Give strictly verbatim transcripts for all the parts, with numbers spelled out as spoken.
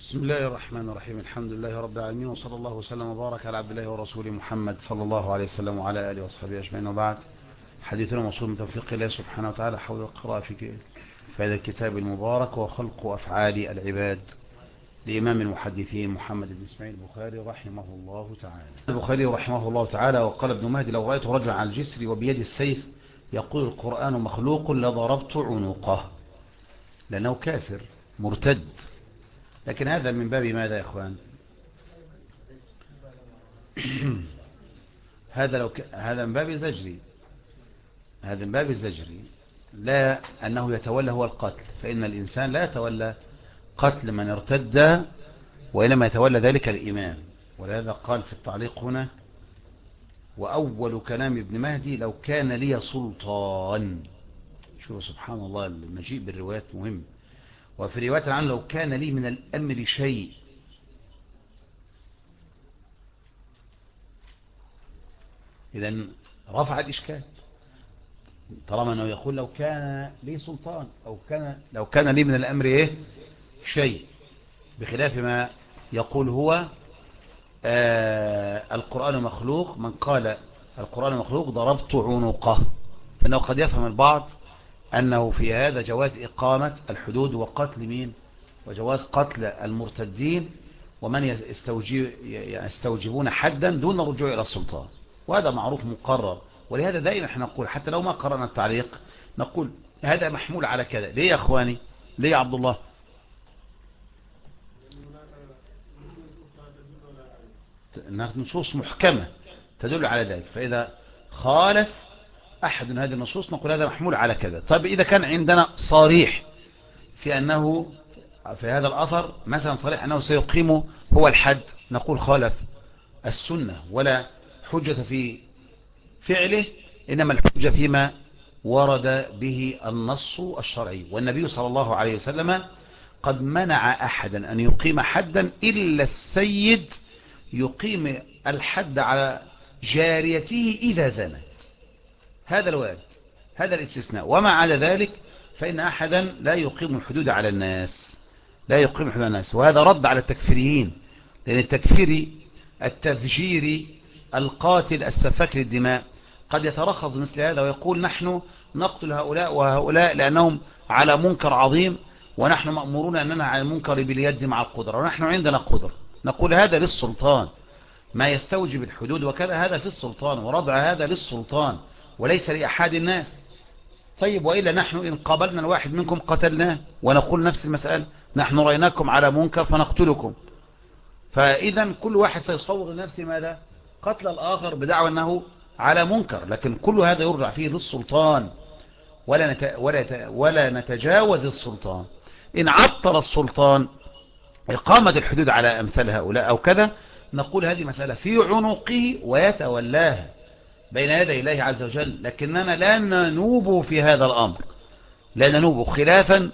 بسم الله الرحمن الرحيم. الحمد لله رب العالمين، وصلى الله وسلم وبارك على عبد الله ورسوله محمد صلى الله عليه وسلم وعلى آله وصحبه أجمعين، وبعد. حديثنا موصول من توفيق الله سبحانه وتعالى حول القراءة في هذا الكتاب المبارك، وخلق أفعال العباد، لإمام المحدثين محمد بن إسماعيل البخاري رحمه الله تعالى. البخاري رحمه الله تعالى: وقال ابن مهدي: لو رأيت رجلا على الجسر وبيد السيف يقول القرآن مخلوق لضربت عنقه، لأنه كافر مرتد. لكن هذا من باب ماذا يا إخوان؟ هذا لو ك... هذا من باب زجري، هذا من باب الزجري، لا أنه يتولى هو القتل، فإن الإنسان لا يتولى قتل من ارتد، وإنما يتولى ذلك الإمام. ولهذا قال في التعليق هنا: وأول كلام ابن مهدي لو كان لي سلطان. شوف سبحان الله، المجيء بالروايات مهم. وفي رواية عنه: لو كان لي من الأمر شيء. إذن رفع الإشكال، طالما أنه يقول لو كان لي سلطان، أو كان لو كان لي من الأمر إيه شيء، بخلاف ما يقول هو آه القرآن مخلوق. من قال القرآن مخلوق ضربت عنقه، فإنه قد يفهم البعض أنه في هذا جواز إقامة الحدود وقتل مين، وجواز قتل المرتدين، ومن يستوجب يستوجبون حدا دون الرجوع إلى السلطان، وهذا معروف مقرر. ولهذا دائما احنا نقول، حتى لو ما قرأنا التعليق، نقول هذا محمول على كذا. ليه يا أخواني؟ ليه يا عبد الله؟ نصوص محكمة تدل على ذلك، فإذا خالف أحد من هذه النصوص نقول هذا محمول على كذا. طيب إذا كان عندنا صريح في أنه في هذا الأثر مثلا صريح أنه سيقيم هو الحد، نقول خالف السنة ولا حجة في فعله، إنما الحجة فيما ورد به النص الشرعي. والنبي صلى الله عليه وسلم قد منع أحدا أن يقيم حدا إلا السيد يقيم الحد على جاريته إذا زنت. هذا الوارد، هذا الاستثناء. وما عدا ذلك فإن أحدا لا يقيم الحدود على الناس، لا يقيم الحدود على الناس. وهذا رد على التكفيريين، لأن التكفيري التفجيري القاتل السفاك للدماء قد يترخص مثل هذا ويقول: نحن نقتل هؤلاء وهؤلاء لأنهم على منكر عظيم، ونحن مأمورون أننا على المنكر باليد مع القدرة، ونحن عندنا قدرة. نقول هذا للسلطان، ما يستوجب الحدود وكذا هذا في السلطان، وردع هذا للسلطان وليس لأحد الناس. طيب وإلا نحن إن قابلنا الواحد منكم قتلناه، ونقول نفس المسألة: نحن رأيناكم على منكر فنقتلكم. فإذا كل واحد سيصوغ لنفسه ماذا؟ قتل الآخر بدعوى أنه على منكر. لكن كل هذا يرجع فيه للسلطان، ولا نت... ولا ت... ولا نتجاوز السلطان. إن عطل السلطان إقامة الحدود على أمثال هؤلاء أو كذا، نقول هذه مسألة في عنقه ويتولاها بين يدي الله عز وجل، لكننا لا ننوب في هذا الأمر، لا ننوب، خلافا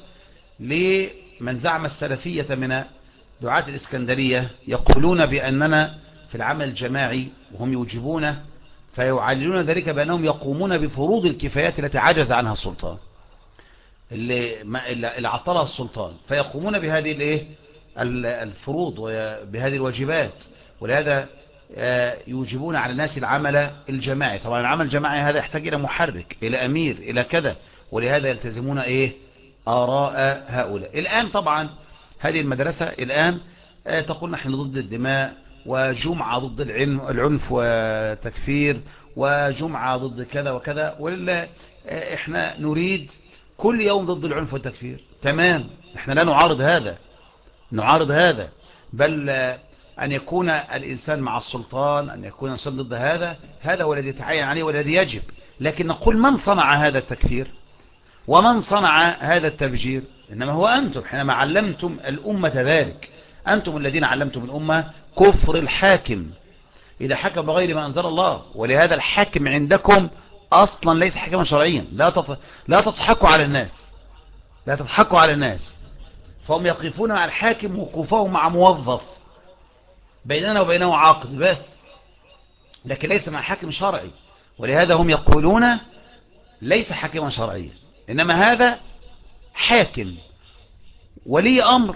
لمن زعم السلفية من دعاة الإسكندرية، يقولون بأننا في العمل الجماعي وهم يوجبونه، فيعللون ذلك بأنهم يقومون بفروض الكفايات التي عجز عنها السلطان، اللي, اللي عطلها السلطان، فيقومون بهذه الايه الفروض وبهذه الواجبات. ولهذا يوجبون على الناس العمل الجماعي. طبعا العمل الجماعي هذا يحتاج إلى محرك، إلى أمير، إلى كذا، ولهذا يلتزمون إيه آراء هؤلاء. الآن طبعا هذه المدرسة الآن تقول نحن ضد الدماء، وجمعة ضد العنف وتكفير، وجمعة ضد كذا وكذا، ولا احنا نريد كل يوم ضد العنف والتكفير. تمام، احنا لا نعارض هذا، نعارض هذا، بل أن يكون الإنسان مع السلطان، أن يكون الإنسان ضد هذا، هذا هو الذي يتعين عليه والذي يجب. لكن نقول من صنع هذا التكفير ومن صنع هذا التفجير؟ إنما هو أنتم، حينما علمتم الأمة ذلك. أنتم الذين علمتم الأمة كفر الحاكم إذا حكم بغير ما أنزل الله. ولهذا الحاكم عندكم أصلا ليس حكما شرعيا. لا تط... لا تضحكوا على الناس، لا تضحكوا على الناس. فهم يقفون مع الحاكم وقوفهم مع موظف بيننا وبينه عقد بس، لكن ليس مع حاكم شرعي. ولهذا هم يقولون ليس حاكما شرعيا، إنما هذا حاكم ولي أمر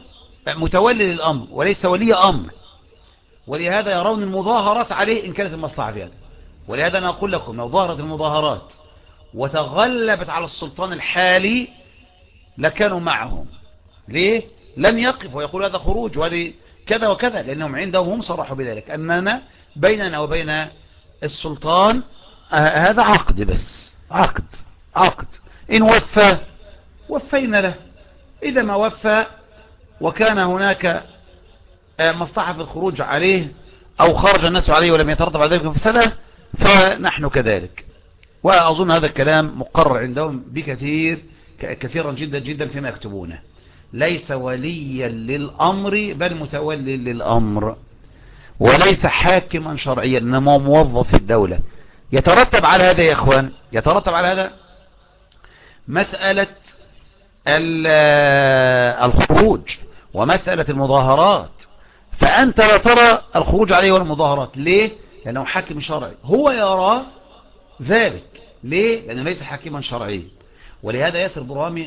متولي للأمر وليس ولي أمر، ولهذا يرون المظاهرات عليه إن كانت المصلحة في هذا. ولهذا أنا أقول لكم لو ظهرت المظاهرات وتغلبت على السلطان الحالي لكانوا معهم. ليه؟ لم يقف ويقول هذا خروج وهذه كذا وكذا، لأنهم عندهم هم صرحوا بذلك أننا بيننا وبين السلطان آه هذا عقد، بس عقد عقد إن وفى وفينا له، إذا ما وفى وكان هناك آه مصلحة في الخروج عليه أو خرج الناس عليه ولم يترتب على ذلك فسده فنحن كذلك. وأظن هذا الكلام مقرر عندهم بكثير كثيرا جدا جدا فيما يكتبونه. ليس وليا للأمر بل متولي للأمر، وليس حاكما شرعيا إنما موظف في الدولة. يترتب على هذا يا إخوان، يترتب على هذا مسألة الخروج ومسألة المظاهرات. فأنت لا ترى الخروج عليه ولا المظاهرات. ليه؟ لأنه حاكم شرعي، هو يرى ذلك. ليه؟ لأنه ليس حاكما شرعيا. ولهذا ياسر برهامي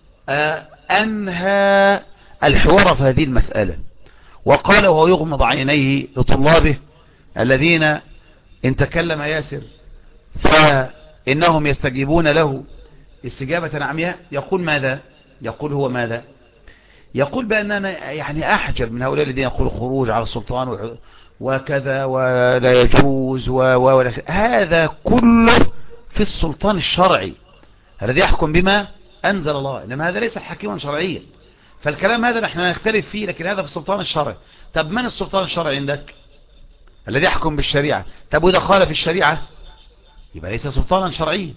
أنهى الحوار في هذه المسألة وقال وهو يغمض عينيه لطلابه الذين إن تكلم ياسر فإنهم يستجيبون له استجابة عمياء. يقول ماذا؟ يقول هو ماذا؟ يقول بأننا يعني أحجب من هؤلاء الذين يقولوا خروج على السلطان وكذا ولا يجوز ولا هذا كله في السلطان الشرعي الذي يحكم بما أنزل الله، إنما هذا ليس حكيما شرعيا. فالكلام هذا نحن نختلف فيه، لكن هذا في السلطان الشرعي. طب من السلطان الشرعي عندك؟ الذي يحكم بالشريعة. طب وإذا خالف الشريعة يبقى ليس سلطانا شرعيا.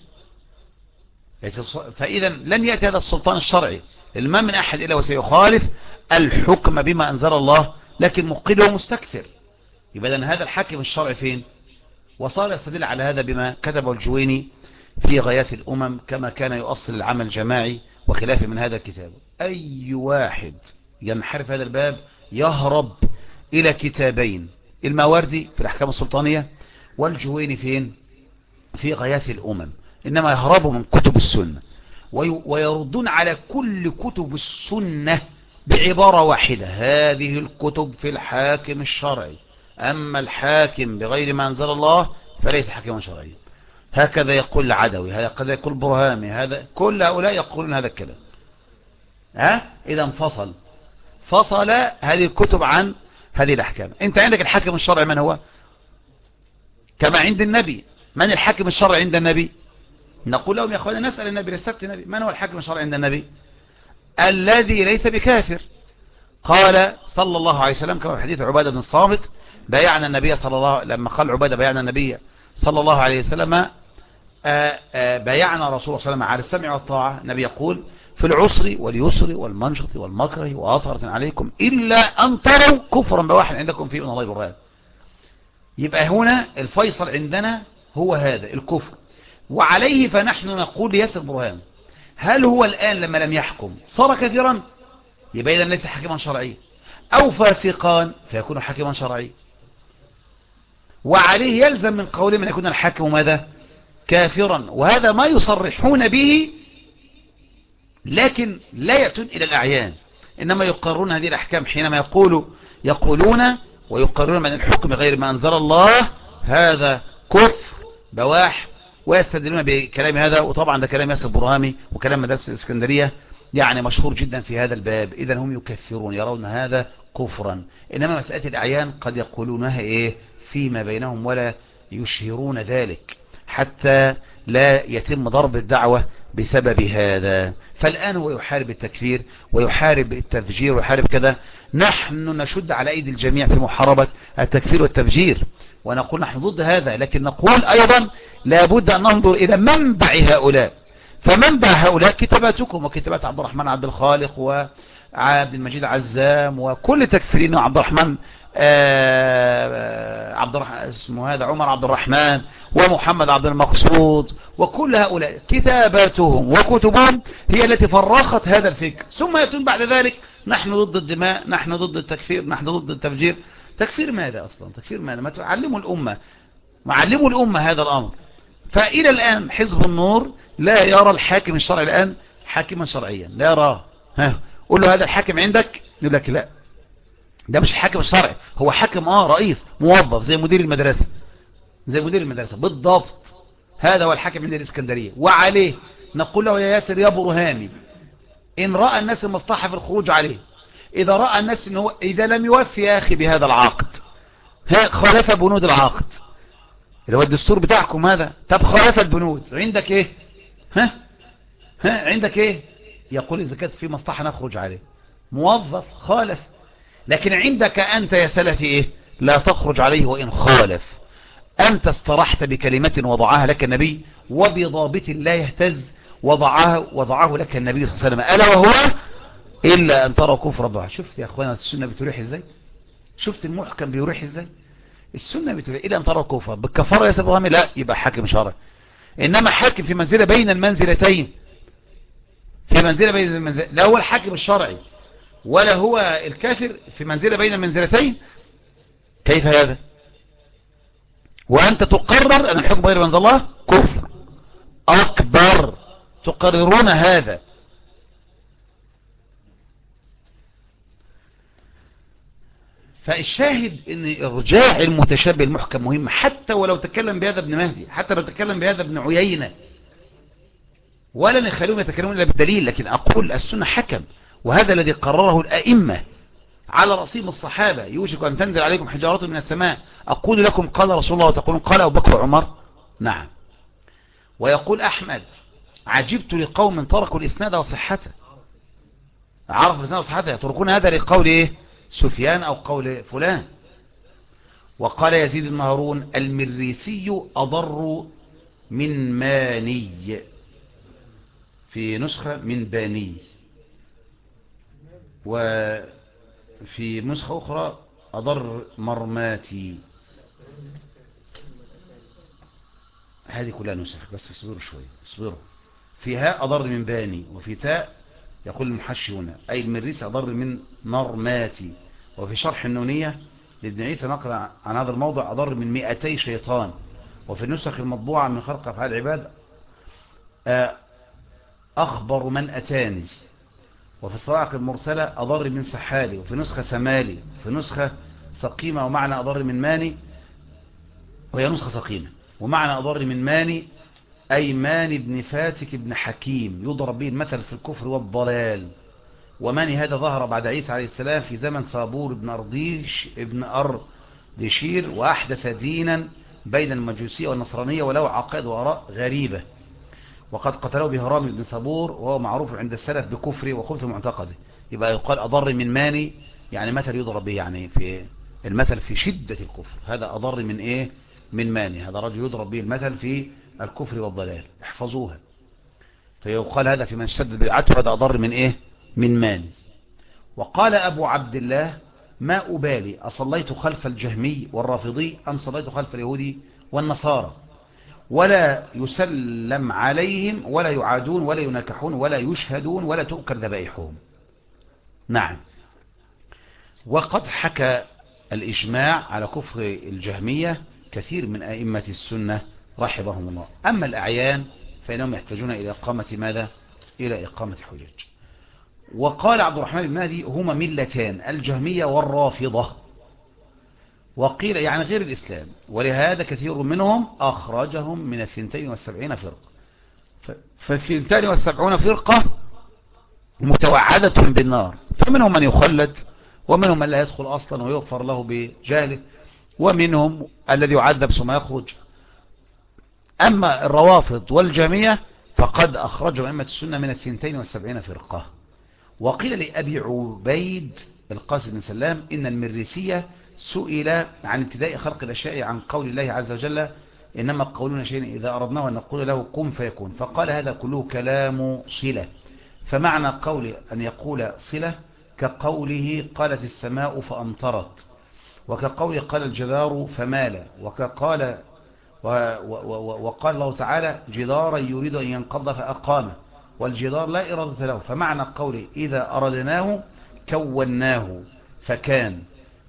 فإذا لن يأتي هذا السلطان الشرعي ما من أحد إلا وسيخالف الحكم بما أنزل الله، لكن مقل ومستكثر. يبقى إذن هذا الحاكم الشرعي فين؟ وصار يستدل على هذا بما كتبه الجويني في غايات الأمم كما كان يؤصل العمل الجماعي وخلافه من هذا الكتاب. أي واحد ينحرف هذا الباب يهرب إلى كتابين، الماوردي في الأحكام السلطانية والجويني فين؟ في غايات الأمم. إنما يهربوا من كتب السنة ويردون على كل كتب السنة بعبارة واحدة: هذه الكتب في الحاكم الشرعي، أما الحاكم بغير ما أنزل الله فليس حاكما شرعيا. هكذا يقول العدوي، هكذا يقول برهامي، هذا كل هؤلاء يقولون هذا الكلام. ها؟ إذا انفصل فصل هذه الكتب عن هذه الأحكام. أنت عندك الحاكم الشرعي من هو؟ كما عند النبي. من الحاكم الشرعي عند النبي؟ نقول لهم يا أخوانا نسأل النبي، نستفتي النبي، من هو الحاكم الشرعي عند النبي؟ الذي ليس بكافر. قال صلى الله عليه وسلم كما في حديث عبادة بن الصامت: بايعنا النبي صلى الله لما قال عبادة بايعنا النبي صلى الله عليه وسلم آآ آآ بايعنا رسول الله صلى الله عليه وسلم على السمع والطاعة. النبي يقول: في العسر واليسر والمنشط والمكره وآثرة عليكم إلا أن تروا كفرا بواحد عندكم فيه من الله برهان. يبقى هنا الفيصل عندنا هو هذا الكفر، وعليه فنحن نقول لياسر برهان: هل هو الآن لما لم يحكم صار كافرا؟ يبقى إذن ليس حاكما شرعيا، أو فاسقا فيكون حاكما شرعيا. وعليه يلزم من قوله من يكون الحاكم ماذا؟ كافرا. وهذا ما يصرحون به، لكن لا يأتون إلى الأعيان، إنما يقررون هذه الأحكام حينما يقولوا يقولون ويقررون من الحكم غير ما أنزل الله هذا كفر بواح، ويستدلون بكلام هذا. وطبعا ده كلام ياسر برهامي وكلام مدرسة الإسكندرية يعني مشهور جدا في هذا الباب. إذا هم يكفرون، يرون هذا كفرا. إنما مسألة الأعيان قد يقولونها إيه فيما بينهم ولا يشهرون ذلك حتى لا يتم ضرب الدعوة بسبب هذا. فالآن هو يحارب التكفير ويحارب التفجير ويحارب كذا. نحن نشد على أيدي الجميع في محاربة التكفير والتفجير، ونقول نحن ضد هذا، لكن نقول أيضا لابد أن ننظر إلى منبع هؤلاء. فمنبع هؤلاء كتاباتكم وكتابات عبد الرحمن عبد الخالق وعبد المجيد عزام وكل تكفيرين، وعبد الرحمن آه عبد الرحمن اسمه هذا عمر عبد الرحمن ومحمد عبد المقصود، وكل هؤلاء كتاباتهم وكتبهم هي التي فرخت هذا الفكر. ثم يأتون بعد ذلك: نحن ضد الدماء، نحن ضد التكفير، نحن ضد التفجير. تكفير ماذا أصلا؟ تكفير ماذا؟ ما تعلموا الأمة، ما علموا الأمة هذا الأمر. فإلى الآن حزب النور لا يرى الحاكم الشرعي الآن حاكما شرعيا، لا يراه. ها قول له هذا الحاكم عندك يقول لك لا، ده مش الحاكم الشرعي، هو حاكم اه رئيس موظف زي مدير المدرسة، زي مدير المدرسة بالضبط. هذا هو الحاكم عند الإسكندرية، وعليه نقول له يا ياسر يا برهامي، إن رأى الناس المصلحة في الخروج عليه، إذا رأى الناس إن هو إذا لم يوفي يا أخي بهذا العقد، ها خالف بنود العقد اللي هو الدستور بتاعكم هذا، طب خالف البنود عندك إيه؟ ها ها عندك إيه؟ يقول إذا كانت في مصلحة نخرج عليه، موظف خالف. لكن عندك أنت يا سلفي إيه؟ لا تخرج عليه وإن خالف. أنت استرحت بكلمة وضعها لك النبي وبضابط لا يهتز وضعها وضعه لك النبي صلى الله عليه وسلم، ألا وهو إلا أن ترى كفر بها. شفت يا أخوانا السنة بتريح إزاي؟ شفت المحكم بيريح إزاي؟ السنة بتريح إلا أن ترى كفر بالكفارة يا سيد رامي، لا يبقى حاكم شرعي. إنما حاكم في منزلة بين المنزلتين، في منزلة بين المنزلتين، لا هو الحاكم الشرعي ولا هو الكافر، في منزلة بين المنزلتين، كيف هذا؟ وأنت تقرر أن الحكم غير منزل الله كفر أكبر، تقررون هذا. فالشاهد ان ارجاع المتشابه المحكم مهم، حتى ولو تكلم بهذا ابن مهدي، حتى لو تكلم بهذا ابن عيينة، ولا نخليهم يتكلمون الا بالدليل. لكن اقول السنة حكم، وهذا الذي قرره الائمة على رأسهم الصحابة. يوشك ان تنزل عليكم حجارة من السماء، اقول لكم قال رسول الله وتقولون قال ابو بكر وعمر. نعم. ويقول احمد عجبت لقوم تركوا الاسناد وصحته، عرف الاسناد وصحته، يتركون هذا لقول ايه سفيان او قول فلان. وقال يزيد بن هارون المريسي أضر من ماني، في نسخة من باني، وفي نسخة أخرى أضر مرماتي. هذه كلها نسخ، بس اصبروا شوية اصبروا. فيها أضر من باني، وفي تاء يقول المحشون أي المريسي أضر من مرماتي. وفي شرح النونية لابن عيسى نقل عن هذا الموضع أضر من مئتي شيطان. وفي النسخ المطبوعة من خلق أفعال العباد أخبر من أتاني. وفي الصواعق المرسلة أضر من سحالي. وفي نسخة سمالي. وفي نسخة سقيمة ومعنى أضر من ماني، وهي نسخة سقيمة ومعنى أضر من ماني أي ماني بن فاتك بن حكيم، يضرب به المثل في الكفر والضلال. وماني هذا ظهر بعد عيسى عليه السلام في زمن صابور بن أرديش ابن أردشير، وأحدث دينا بين المجوسية والنصرانية، وله عقائد وآراء غريبة. وقد قتلوا بهرام بن صبور، وهو معروف عند السلف بكفره وخبث معتقده. يبقى يقال أضر من ماني، يعني مثل يضرب به، يعني في المثل في شدة الكفر. هذا أضر من إيه؟ من ماني. هذا رجل يضرب به المثل في الكفر والضلال، احفظوها. فيقال هذا في من شد بدعته، هذا أضر من إيه؟ من ماني. وقال أبو عبد الله ما أبالي أصليت خلف الجهمي والرافضي أم صليت خلف اليهودي والنصارى، ولا يسلم عليهم ولا يعادون ولا ينكحون ولا يشهدون ولا تؤكل ذبائحهم. نعم. وقد حكى الإجماع على كفر الجهمية كثير من أئمة السنة رحمهم الله. أما الأعيان فإنهم يحتاجون إلى إقامة ماذا؟ إلى إقامة حجج. وقال عبد الرحمن بن مهدي هما ملتان، الجهمية والرافضة، وقيل يعني غير الإسلام، ولهذا كثير منهم أخرجهم من الثنتين والسبعين فرقة. فالثنتين والسبعون فرقة متوعدة بالنار، فمنهم من يخلد، ومنهم من لا يدخل أصلا ويغفر له بجهله، ومنهم الذي يعذب ثم يخرج. أما الروافض والجهمية فقد أخرجوا أئمة السنة من الثنتين والسبعين فرقة. وقيل لأبي عبيد القاسم بن سلام إن المريسية سئل عن ابتداء خلق الأشياء عن قول الله عز وجل إنما قولنا شيء إذا أردناه أن نقول له كن فيكون، فقال هذا كله كلام صلة. فمعنى قول أن يقول صلة كقوله قالت السماء فأمطرت، وكقوله قال الجدار فمال، وكقال و و و وقال الله تعالى جدارا يريد أن ينقض فأقامه، والجدار لا إرادة له. فمعنى قوله إذا أردناه كوناه فكان،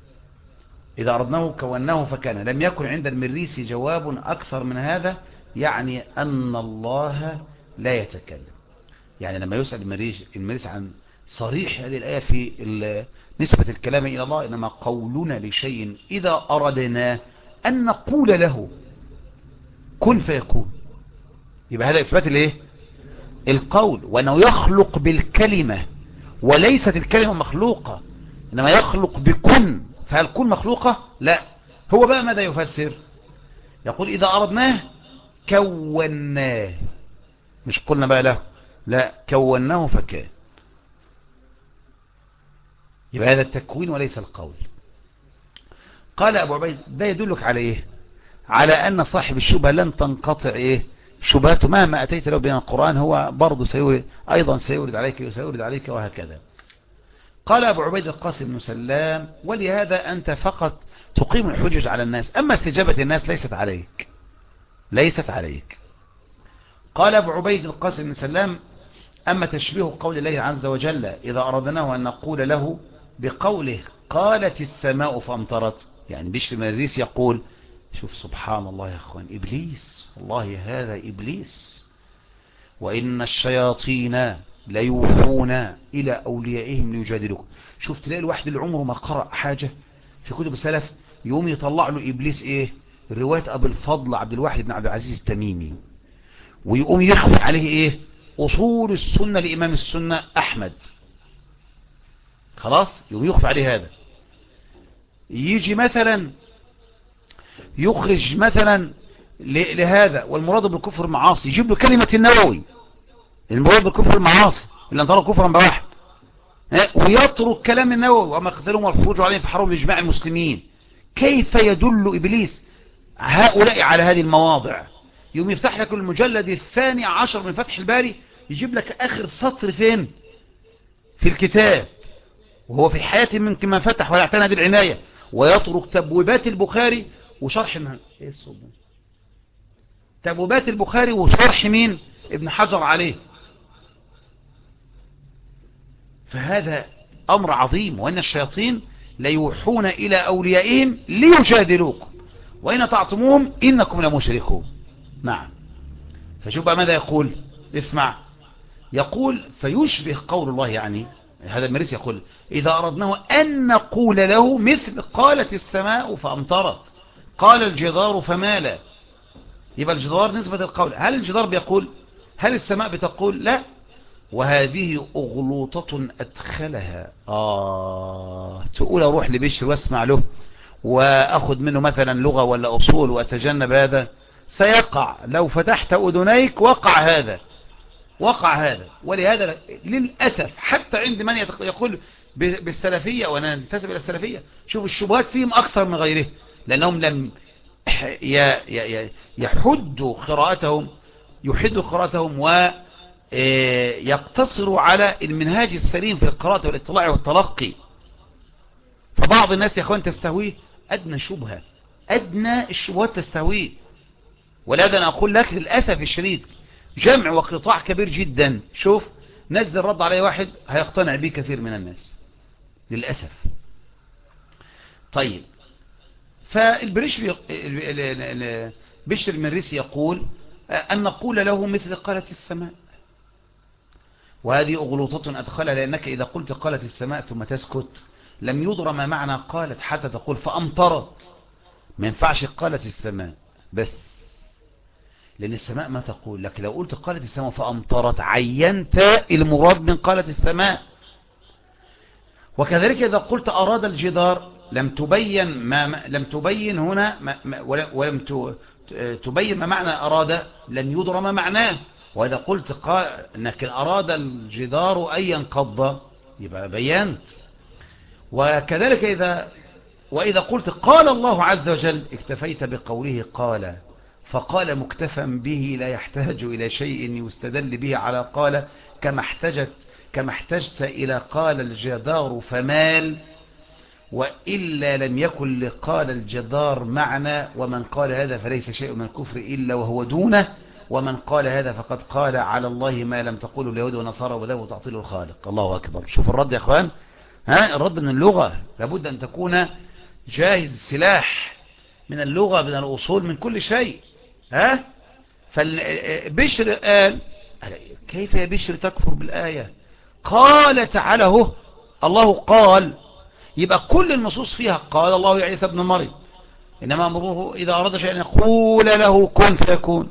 إذا أردناه كوناه فكان. لم يكن عند المريسي جواب أكثر من هذا، يعني أن الله لا يتكلم. يعني لما يسأل المريسي عن صريح هذه الآية في نسبة الكلام إلى الله، إنما قولنا لشيء إذا أردنا أن نقول له كن فيكون، يبقى هذا إثبات الإيه؟ القول، وأنه يخلق بالكلمة وليست الكلمة مخلوقة، إنما يخلق بكن. فهل كن مخلوقة؟ لا. هو بقى ماذا يفسر؟ يقول إذا أردناه كوناه، مش قلنا بقى له، لا كوناه فكان. يبقى هذا التكوين وليس القول. قال أبو عبيد ده يدلك على إيه؟ على أن صاحب الشبهة لن تنقطع إيه شبهته، مهما أتيت له بين القرآن هو برضه سيورد أيضا سيورد عليك وسيورد عليك وهكذا. قال أبو عبيد القاسم بن سلام ولهذا أنت فقط تقيم الحجج على الناس، أما استجابة الناس ليست عليك، ليست عليك. قال أبو عبيد القاسم بن سلام أما تشبيه قول الله عز وجل إذا أردناه أن نقول له بقوله قالت السماء فامطرت، يعني بشر المريس يقول، شوف سبحان الله يا أخوان، إبليس والله هذا إبليس، وإن الشياطين ليوحون إلى أوليائهم ليجادلوك. شوف تلاقي الواحد اللي عمره ما قرأ حاجة في كتب السلف يوم يطلع له إبليس إيه؟ رواية أبو الفضل عبد الواحد بن عبد العزيز التميمي، ويقوم يخفي عليه إيه؟ أصول السنة لإمام السنة أحمد، خلاص يقوم يخفي عليه هذا. يجي مثلا يخرج مثلا لهذا والمراد بالكفر المعاصي، يجيب له كلمة النووي المراد بالكفر المعاصي اللي انطلق كفرا بواحد، ويترك كلام النووي وما قتلهم والخروج عليهم في حرم إجماع المسلمين. كيف يدل إبليس هؤلاء على هذه المواضع؟ يوم يفتح لك المجلد الثاني عشر من فتح الباري يجيب لك آخر سطر فين في الكتاب، وهو في حياة من كما فتح ولا اعتنى هذه العناية، ويترك تبويبات البخاري وشرح من ايه الصوت ده؟ تبويبات البخاري وشرح مين؟ ابن حجر عليه. فهذا أمر عظيم، وأن الشياطين ليوحون إلى أوليائهم ليجادلوكم وإن تعطموهم إنكم لمشركون. نعم. فشوف بقى ماذا يقول، اسمع، يقول فيشبه قول الله، يعني هذا المريس يقول إذا أردناه أن نقول له مثل قالت السماء فأمطرت قال الجدار فمال. يبقى الجدار نسبة القول، هل الجدار بيقول؟ هل السماء بتقول؟ لا. وهذه أغلوطة أدخلها آه تقول أروح لبشر واسمع له وأخذ منه مثلا لغة ولا أصول وأتجنب هذا، سيقع لو فتحت أذنيك، وقع هذا وقع هذا. ولهذا للأسف حتى عند من يقول بالسلفية، وأنا انتسب إلى السلفية، شوف الشبهات فيهم أكثر من غيره، لأنهم لم يحدوا قراءتهم يحدوا قراءتهم ويقتصروا على المنهاج السليم في القراءة والاطلاع والتلقي. فبعض الناس يا أخوان تستهويه أدنى شبهة، أدنى الشبهات تستهويه. ولهذا أنا أقول لك للأسف الشديد جمع وقطاع كبير جدا، شوف نزل رد عليه واحد هيقتنع به كثير من الناس للأسف. طيب، فالبريش بشر المريسي يقول أن نقول له مثل قالت السماء، وهذه أغلوطة أدخلها، لأنك إذا قلت قالت السماء ثم تسكت لم يدر ما معنى قالت حتى تقول فأمطرت. ما ينفعش قالت السماء بس، لأن السماء ما تقول لك. لو قلت قالت السماء فأمطرت عينت المراد من قالت السماء. وكذلك إذا قلت أراد الجدار لم تبين ما لم تبين هنا ما ولم تبين ما معنى أراد، لن يدر ما معناه. وإذا قلت قال أنك أراد الجدار أن ينقض يبقى بينت. وكذلك إذا وإذا قلت قال الله عز وجل اكتفيت بقوله قال، فقال مكتفى به لا يحتاج إلى شيء يستدل به على قال، كما احتجت كما احتجت إلى قال الجدار فمال، وإلا لم يكن لقال الجدار معنى. ومن قال هذا فليس شيء من الكفر إلا وهو دونه، ومن قال هذا فقد قال على الله ما لم تقوله اليهود والنصارى وذهبوا تعطيل الخالق. الله أكبر. شوف الرد يا أخوان، ها الرد من اللغة، لابد أن تكون جاهز السلاح من اللغة من الأصول من كل شيء. ها فبشر قال كيف يا بشر تكفر بالآية قال تعالى هو الله قال، يبقى كل النصوص فيها قال الله يا عيسى ابن مريم، إنما أمره إذا أراد شيئا يقول له كن فيكون.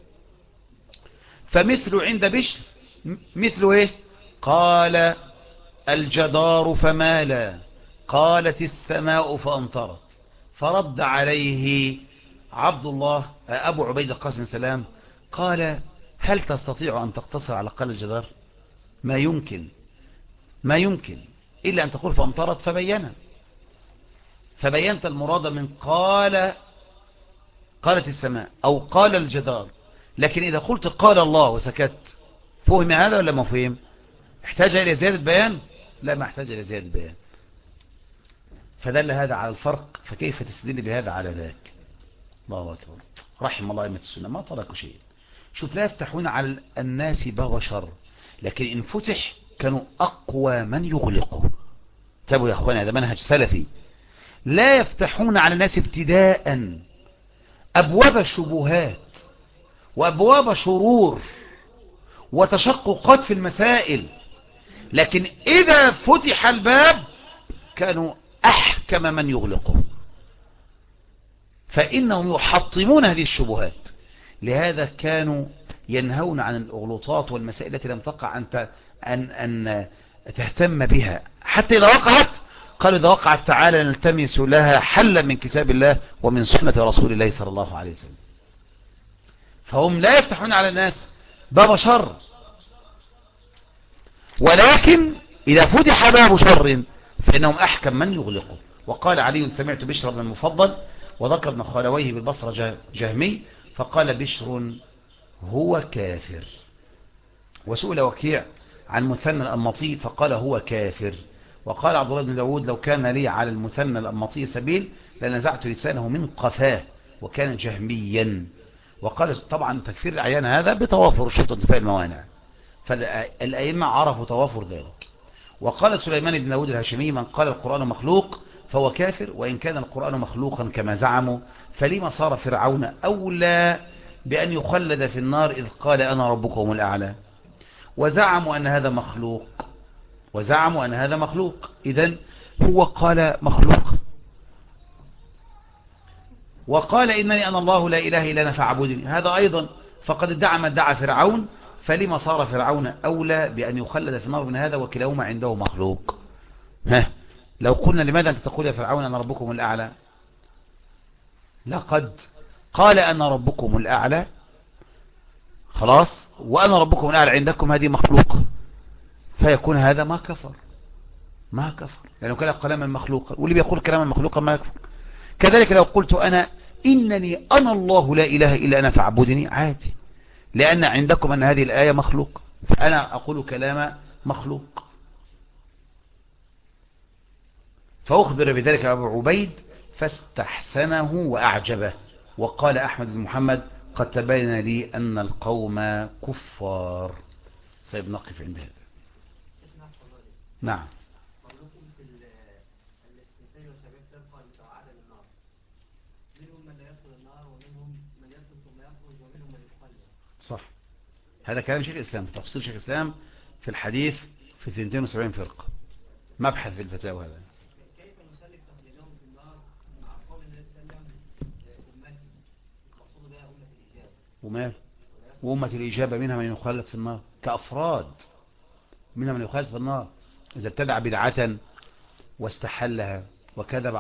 فمثل عند بشر مثل إيه؟ قال الجدار فمالا، قالت السماء فأمطرت. فرد عليه عبد الله أبو عبيد القاسم سلام قال هل تستطيع أن تقتصر على قال الجدار؟ ما يمكن، ما يمكن إلا أن تقول فأمطرت فبينا، فبينت المراد من قال قالت السماء أو قال الجدار. لكن إذا قلت قال الله وسكت فهم هذا ولا ما فهم؟ احتاج إلى زيادة بيان؟ لا، ما احتاج إلى زيادة بيان. فدل هذا على الفرق، فكيف تستدل بهذا على ذاك؟ الله أكبر، رحم الله أئمة السنة ما تركوا شيء. شوف، لا يفتحون على الناس باب شر، لكن إن فتح كانوا أقوى من يغلقه. تابوا يا أخواني، هذا منهج سلفي. لا يفتحون على الناس ابتداء أبواب شبهات وأبواب شرور وتشققات في المسائل، لكن إذا فتح الباب كانوا أحكم من يغلقه، فإنهم يحطمون هذه الشبهات. لهذا كانوا ينهون عن الأغلوطات والمسائل التي لم تقع أن, أن, أن تهتم بها، حتى إذا وقعت قالوا إذا وقعت تعالى نلتمس لها حلا من كتاب الله ومن سنة رسول الله صلى الله عليه وسلم. فهم لا يفتحون على الناس باب شر، ولكن إذا فتح باب شر فإنهم أحكم من يغلقه. وقال علي سمعت بشر بن المفضل وذكر ابن خالويه بالبصرة جهمي، فقال بشر هو كافر. وسئل وكيع عن مثنى الأنماطي فقال هو كافر. وقال عبد الله بن داود لو كان لي على المثنى الأنماطي سبيل لنزعت لسانه من قفاه، وكان جهميا. وقال طبعا تكفير الأعيان هذا بتوافر شرط انتفاء الموانع، فالأئمة عرفوا توافر ذلك. وقال سليمان بن داود الهاشمي من قال القرآن مخلوق فهو كافر، وإن كان القرآن مخلوقا كما زعموا فلما صار فرعون أولى بأن يخلد في النار إذ قال أنا ربكم الأعلى. وزعموا أن هذا مخلوق، وزعموا أن هذا مخلوق، إذن هو قال مخلوق. وقال إنني أنا الله لا إله إلا أنا فاعبدني، هذا أيضا فقد ادعى ما ادعى فرعون، فلما صار فرعون أولى بأن يخلد في النار من هذا وكلاهما عنده مخلوق. ها، لو قلنا لماذا أنت تقول يا فرعون أنا ربكم الأعلى؟ لقد قال أنا ربكم الأعلى خلاص، وأنا ربكم الأعلى عندكم هذه مخلوق، فيكون هذا ما كفر، ما كفر لأنه كان كلاما مخلوقا، واللي بيقول كلاما مخلوقا ما يكفر. كذلك لو قلت أنا إنني أنا الله لا إله إلا أنا فاعبدني عادي، لأن عندكم أن هذه الآية مخلوق، فأنا أقول كلام مخلوق. فأخبر بذلك أبو عبيد فاستحسنه وأعجبه. وقال أحمد بن محمد قد تبين لي أن القوم كفار. طيب نقف عند هذا. نعم. صح، هذا كلام شيخ الإسلام، تفصيل شيخ الإسلام في الحديث في اثنين وسبعين فرقة، مبحث في الفتاوى هذا. كيف نسلك تقليدهم في النار مع قول النبي صلى الله عليه وسلم أمتي المقصود بها أمة الإجابة؟ ومال وأمة الإجابة منها من يخلد في النار كأفراد، منها من يخلد في النار إذا ابتدع بدعة واستحلها وكذب